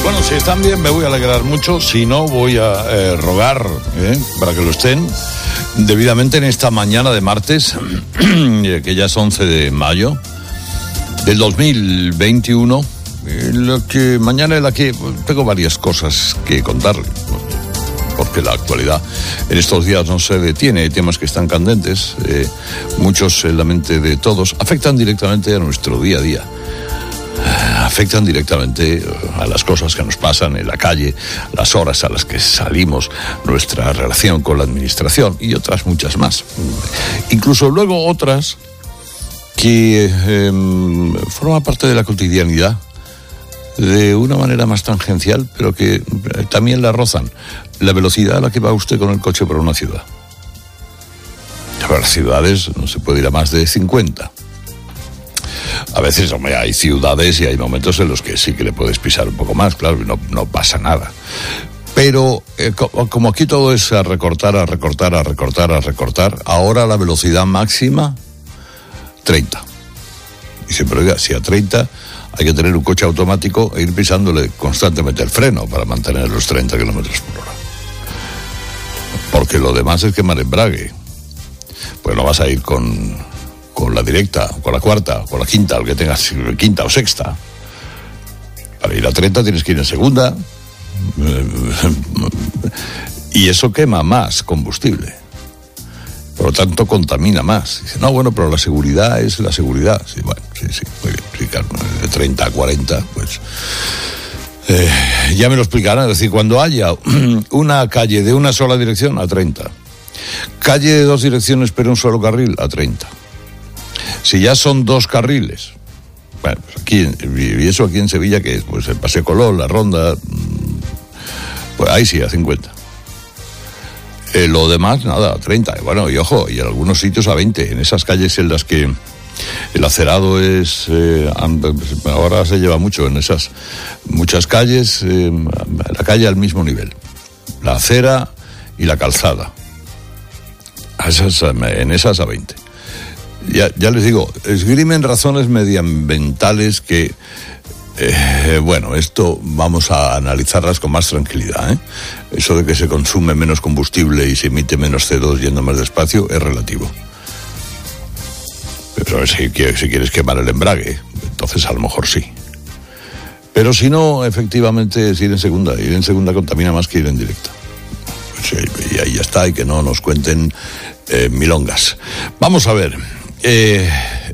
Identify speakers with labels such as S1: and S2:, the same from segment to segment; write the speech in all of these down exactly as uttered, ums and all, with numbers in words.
S1: Bueno, si están bien me voy a alegrar mucho, si no voy a eh, rogar eh, para que lo estén debidamente en esta mañana de martes, que ya es once de mayo del dos mil veintiuno, eh, lo que mañana en la que tengo varias cosas que contarle, porque la actualidad en estos días no se detiene, hay temas que están candentes, eh, muchos en la mente de todos, afectan directamente a nuestro día a día. Afectan directamente a las cosas que nos pasan en la calle, las horas a las que salimos, nuestra relación con la administración y otras muchas más. Incluso luego otras que eh, forman parte de la cotidianidad de una manera más tangencial, pero que también la rozan. La velocidad a la que va usted con el coche por una ciudad. Para las ciudades no se puede ir a más de cincuenta. A veces, hombre, hay ciudades y hay momentos en los que sí que le puedes pisar un poco más, claro, y no, no pasa nada. Pero eh, como aquí todo es a recortar, a recortar, a recortar, a recortar, ahora la velocidad máxima, treinta. Y siempre, oiga, si a treinta hay que tener un coche automático e ir pisándole constantemente el freno para mantener los treinta kilómetros por hora. Porque lo demás es quemar embrague. Pues no vas a ir con... con la directa, con la cuarta, con la quinta, el que tengas quinta o sexta. Para ir a treinta tienes que ir en segunda. Y eso quema más combustible. Por lo tanto, contamina más. Dice, no, bueno, pero la seguridad es la seguridad. Sí, bueno, sí, sí, muy bien. Sí, claro, de treinta a cuarenta, pues... Eh, ya me lo explicarán. Es decir, cuando haya una calle de una sola dirección, a treinta. Calle de dos direcciones, pero un solo carril, a treinta. Si ya son dos carriles, bueno, pues aquí, y eso aquí en Sevilla, que es pues el Paseo Colón, la Ronda, pues ahí sí, a cincuenta. Eh, lo demás, nada, a treinta. Bueno, y ojo, y en algunos sitios a veinte. En esas calles en las que el acerado es, eh, ahora se lleva mucho, en esas muchas calles, eh, la calle al mismo nivel. La acera y la calzada. A esas, en esas a veinte. Ya, ya les digo, esgrimen razones medioambientales que, eh, bueno, esto vamos a analizarlas con más tranquilidad, ¿eh? Eso de que se consume menos combustible y se emite menos C O dos yendo más despacio es relativo. Pero si, si quieres quemar el embrague, entonces a lo mejor sí. Pero si no, efectivamente es ir en segunda. Ir en segunda contamina más que ir en directa. Pues, y ahí ya está, y que no nos cuenten eh, milongas. Vamos a ver. Eh,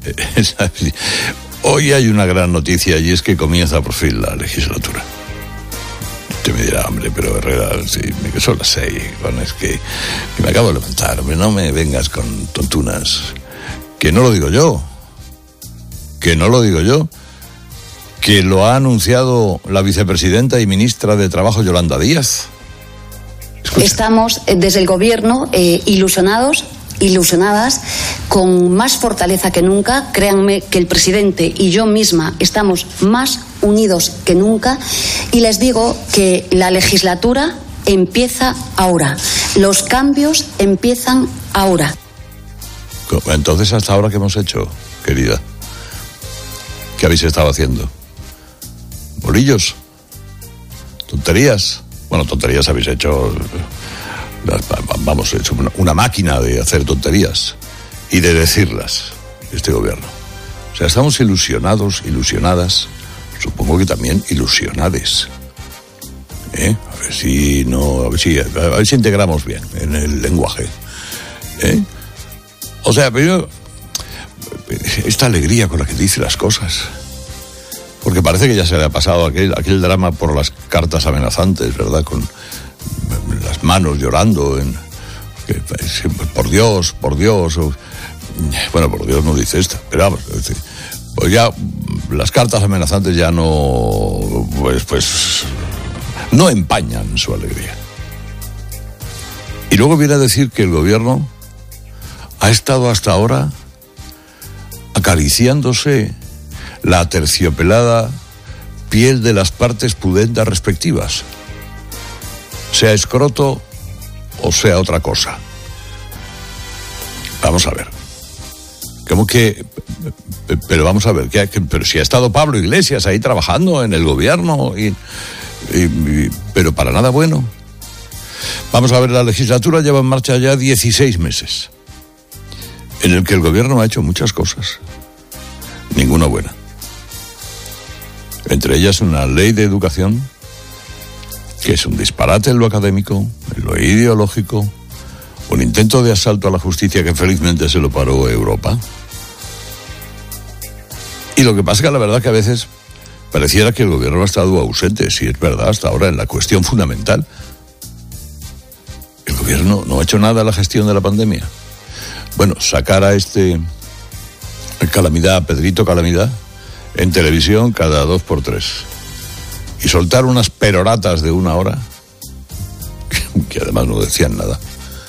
S1: hoy hay una gran noticia y es que comienza por fin la legislatura. Usted me dirá, hombre, pero Herrera, sí, que son las seis, bueno, es que, que me acabo de levantar, hombre, no me vengas con tontunas. Que no lo digo yo, que no lo digo yo, que lo ha anunciado la vicepresidenta y ministra de Trabajo, Yolanda Díaz. Escucha.
S2: Estamos desde el gobierno eh, ilusionados ilusionadas, con más fortaleza que nunca. Créanme que el presidente y yo misma estamos más unidos que nunca, y les digo que la legislatura empieza ahora. Los cambios empiezan ahora.
S1: Entonces, ¿hasta ahora qué hemos hecho, querida? ¿Qué habéis estado haciendo? ¿Bolillos? ¿Tonterías? Bueno, tonterías habéis hecho... Vamos, es una máquina de hacer tonterías y de decirlas, este gobierno. O sea, estamos ilusionados, ilusionadas, supongo que también ilusionades. ¿Eh? A ver si no, a ver si, a ver si integramos bien en el lenguaje. ¿Eh? O sea, pero esta alegría con la que dice las cosas. Porque parece que ya se le ha pasado aquel, aquel drama por las cartas amenazantes, ¿verdad? Con las manos llorando en, que, por Dios, por Dios, o, bueno, por Dios no dice esta, pero vamos, pues ya las cartas amenazantes ya no, pues, pues no empañan su alegría. Y luego viene a decir que el gobierno ha estado hasta ahora acariciándose la aterciopelada piel de las partes pudendas respectivas, sea escroto o sea otra cosa. Vamos a ver. ¿Cómo que? Pero vamos a ver, ¿qué, qué, pero si ha estado Pablo Iglesias ahí trabajando en el gobierno y y, y, pero para nada bueno. Vamos a ver, la legislatura lleva en marcha ya dieciséis meses, en el que el gobierno ha hecho muchas cosas, ninguna buena. Entre ellas una ley de educación, que es un disparate en lo académico, en lo ideológico, un intento de asalto a la justicia que felizmente se lo paró Europa. Y lo que pasa es que la verdad que a veces pareciera que el gobierno ha estado ausente, si es verdad, hasta ahora en la cuestión fundamental. El gobierno no ha hecho nada en la gestión de la pandemia. Bueno, sacar a este Calamidad, Pedrito Calamidad, en televisión cada dos por tres y soltar unas peroratas de una hora que además no decían nada,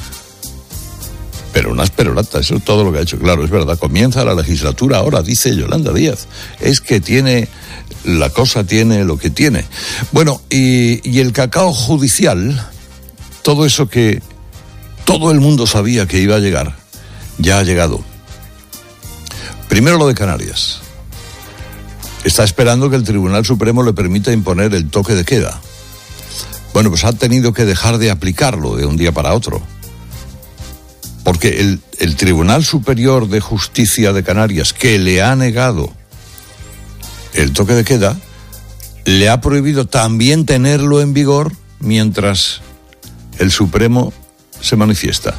S1: pero unas peroratas, eso es todo lo que ha hecho. Claro, es verdad, comienza la legislatura ahora, dice Yolanda Díaz, es que tiene, la cosa tiene lo que tiene. Bueno, y, y el cacao judicial, todo eso que todo el mundo sabía que iba a llegar, ya ha llegado. Primero lo de Canarias. Está esperando que el Tribunal Supremo le permita imponer el toque de queda. Bueno, pues ha tenido que dejar de aplicarlo de un día para otro. Porque el, el Tribunal Superior de Justicia de Canarias, que le ha negado el toque de queda, le ha prohibido también tenerlo en vigor mientras el Supremo se manifiesta.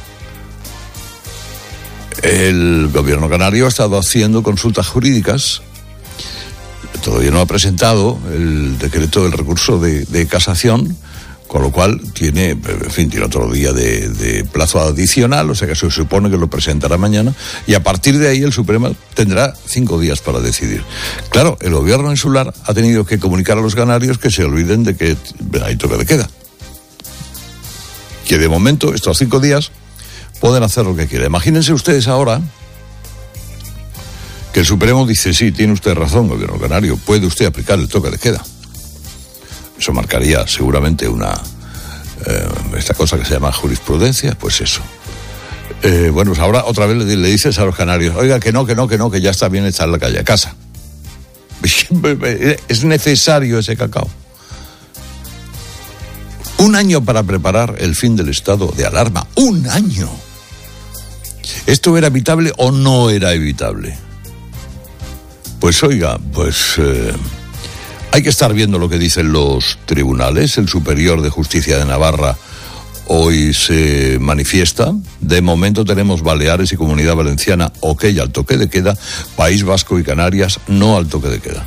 S1: El gobierno canario ha estado haciendo consultas jurídicas. Todavía no ha presentado el decreto del recurso de, de casación, con lo cual tiene, en fin, tiene otro día de, de plazo adicional, o sea que se supone que lo presentará mañana, y a partir de ahí el Supremo tendrá cinco días para decidir. Claro, el gobierno insular ha tenido que comunicar a los canarios que se olviden de que hay toque de queda. Que de momento, estos cinco días, pueden hacer lo que quieran. Imagínense ustedes ahora que el Supremo dice, sí, tiene usted razón, gobierno canario, puede usted aplicar el toque de queda. Eso marcaría seguramente una, eh, esta cosa que se llama jurisprudencia, pues eso. Eh, bueno, pues ahora otra vez le, le dices a los canarios, oiga, que no, que no, que no, que ya está bien estar en la calle, a casa. Es necesario ese cacao. Un año para preparar el fin del estado de alarma. ¡Un año! ¿Esto era evitable o no era evitable? Pues oiga, pues eh, hay que estar viendo lo que dicen los tribunales. El Superior de Justicia de Navarra hoy se manifiesta. De momento tenemos Baleares y Comunidad Valenciana ok al toque de queda, País Vasco y Canarias no al toque de queda.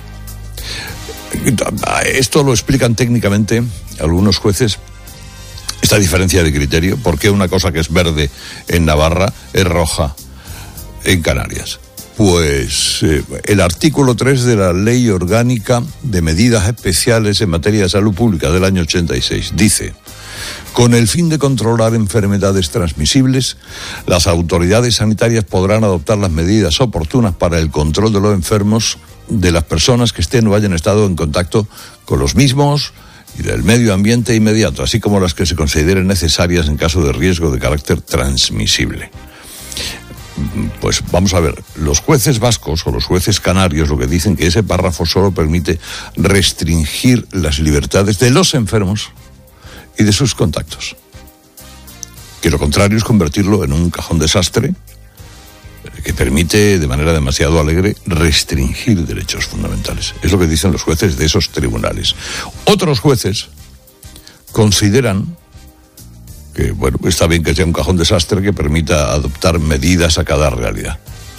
S1: Esto lo explican técnicamente algunos jueces, esta diferencia de criterio, por qué una cosa que es verde en Navarra es roja en Canarias. Pues eh, el artículo tres de la Ley Orgánica de Medidas Especiales en Materia de Salud Pública del año ochenta y seis dice: con el fin de controlar enfermedades transmisibles, las autoridades sanitarias podrán adoptar las medidas oportunas para el control de los enfermos, de las personas que estén o hayan estado en contacto con los mismos y del medio ambiente inmediato, así como las que se consideren necesarias en caso de riesgo de carácter transmisible. Pues vamos a ver, los jueces vascos o los jueces canarios lo que dicen que ese párrafo solo permite restringir las libertades de los enfermos y de sus contactos. Que lo contrario es convertirlo en un cajón desastre que permite de manera demasiado alegre restringir derechos fundamentales. Es lo que dicen los jueces de esos tribunales. Otros jueces consideran que, bueno, está bien que sea un cajón desastre que permita adoptar medidas a cada realidad.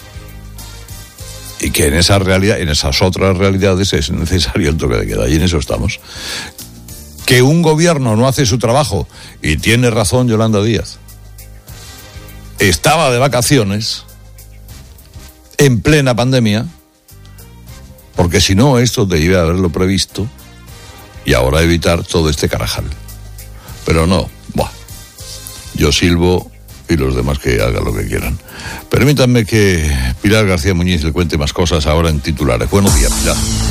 S1: Y que en esa realidad, en esas otras realidades es necesario el toque de queda, y en eso estamos. Que un gobierno no hace su trabajo, y tiene razón Yolanda Díaz. Estaba de vacaciones en plena pandemia, porque si no, esto debía haberlo previsto y ahora evitar todo este carajal. Pero no, buah, yo silbo y los demás que hagan lo que quieran. Permítanme que Pilar García Muñiz le cuente más cosas ahora en titulares. Buenos días, Pilar.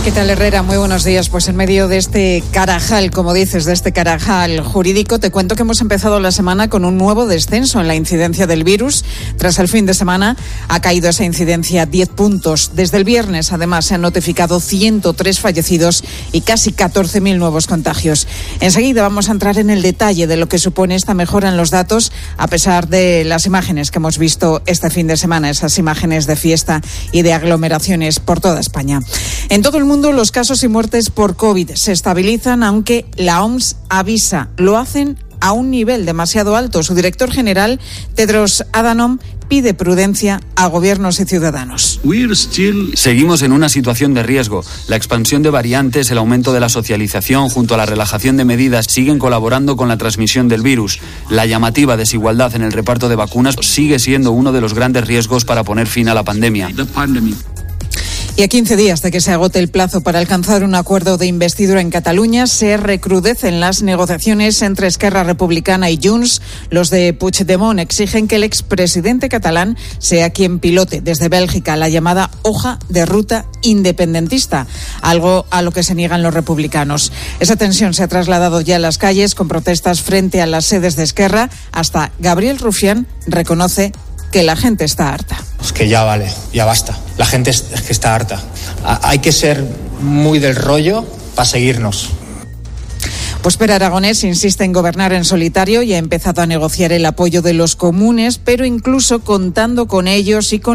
S3: ¿Qué tal, Herrera? Muy buenos días. Pues en medio de este carajal, como dices, de este carajal jurídico, te cuento que hemos empezado la semana con un nuevo descenso en la incidencia del virus. Tras el fin de semana ha caído esa incidencia diez puntos. Desde el viernes, además, se han notificado ciento tres fallecidos y casi catorce mil nuevos contagios. Enseguida vamos a entrar en el detalle de lo que supone esta mejora en los datos, a pesar de las imágenes que hemos visto este fin de semana, esas imágenes de fiesta y de aglomeraciones por toda España. En todo el mundo, los casos y muertes por COVID se estabilizan, aunque la O M S avisa, lo hacen a un nivel demasiado alto. Su director general, Tedros Adhanom, pide prudencia a gobiernos y ciudadanos.
S4: Seguimos en una situación de riesgo. La expansión de variantes, el aumento de la socialización junto a la relajación de medidas siguen colaborando con la transmisión del virus. La llamativa desigualdad en el reparto de vacunas sigue siendo uno de los grandes riesgos para poner fin a la pandemia.
S3: Y a quince días de que se agote el plazo para alcanzar un acuerdo de investidura en Cataluña, se recrudecen las negociaciones entre Esquerra Republicana y Junts. Los de Puigdemont exigen que el expresidente catalán sea quien pilote desde Bélgica la llamada hoja de ruta independentista, algo a lo que se niegan los republicanos. Esa tensión se ha trasladado ya a las calles con protestas frente a las sedes de Esquerra. Hasta Gabriel Rufián reconoce que la gente está harta.
S5: Es que ya vale, ya basta. La gente es, es que está harta. A, hay que ser muy del rollo para seguirnos.
S3: Pues Pere Aragonés insiste en gobernar en solitario y ha empezado a negociar el apoyo de los comunes, pero incluso contando con ellos y con